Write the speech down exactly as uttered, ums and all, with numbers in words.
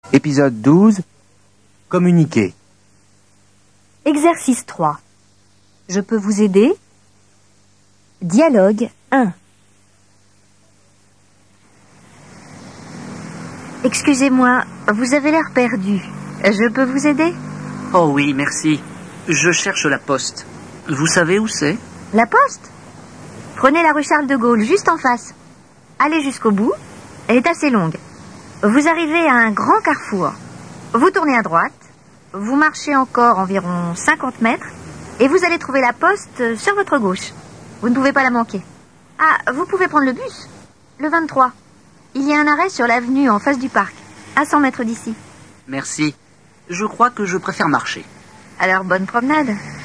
Épisode douze. Communiquer. Exercice trois. Je peux vous aider? Dialogue un. Excusez-moi, vous avez l'air perdu. Je peux vous aider? Oh oui, merci. Je cherche la poste. Vous savez où c'est? La poste? Prenez la rue Charles de Gaulle, juste en face. Allez jusqu'au bout. Elle est assez longue. Vous arrivez à un grand carrefour. Vous tournez à droite. Vous marchez encore environ cinquante mètres. Et vous allez trouver la poste sur votre gauche. Vous ne pouvez pas la manquer. Ah, vous pouvez prendre le bus. Le vingt-trois. Il y a un arrêt sur l'avenue en face du parc, à cent mètres d'ici. Merci. Je crois que je préfère marcher. Alors bonne promenade.